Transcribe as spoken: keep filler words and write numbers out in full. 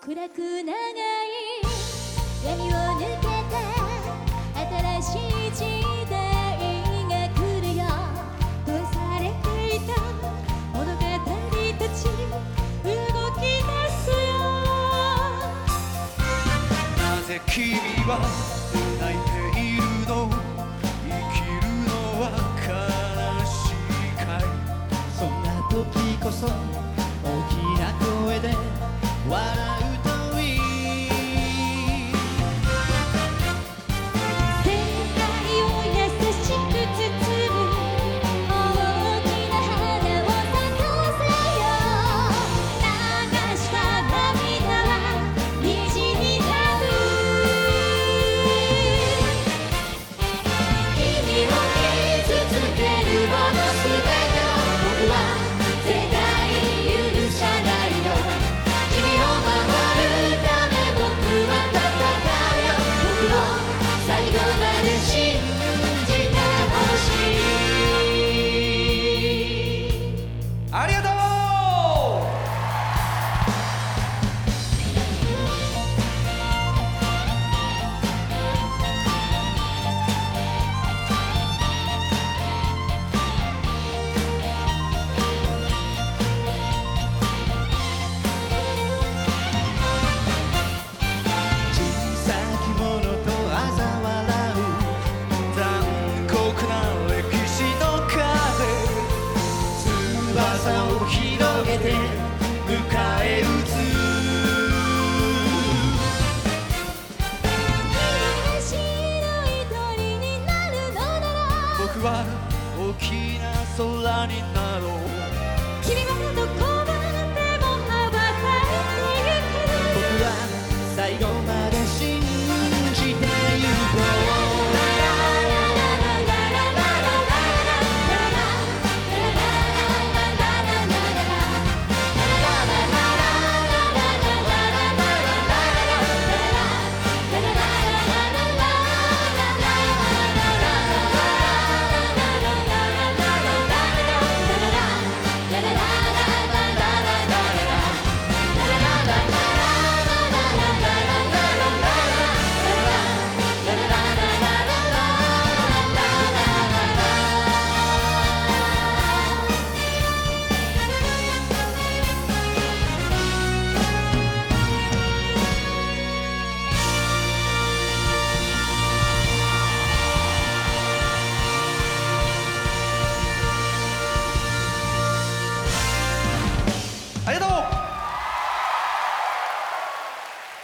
暗く長い闇を抜けて新しい時代が来るよ。閉ざされていた物語たち動き出すよ。 なぜ君は泣いているの？生きるのは悲しいかい？ そんな時こそ大きな声で笑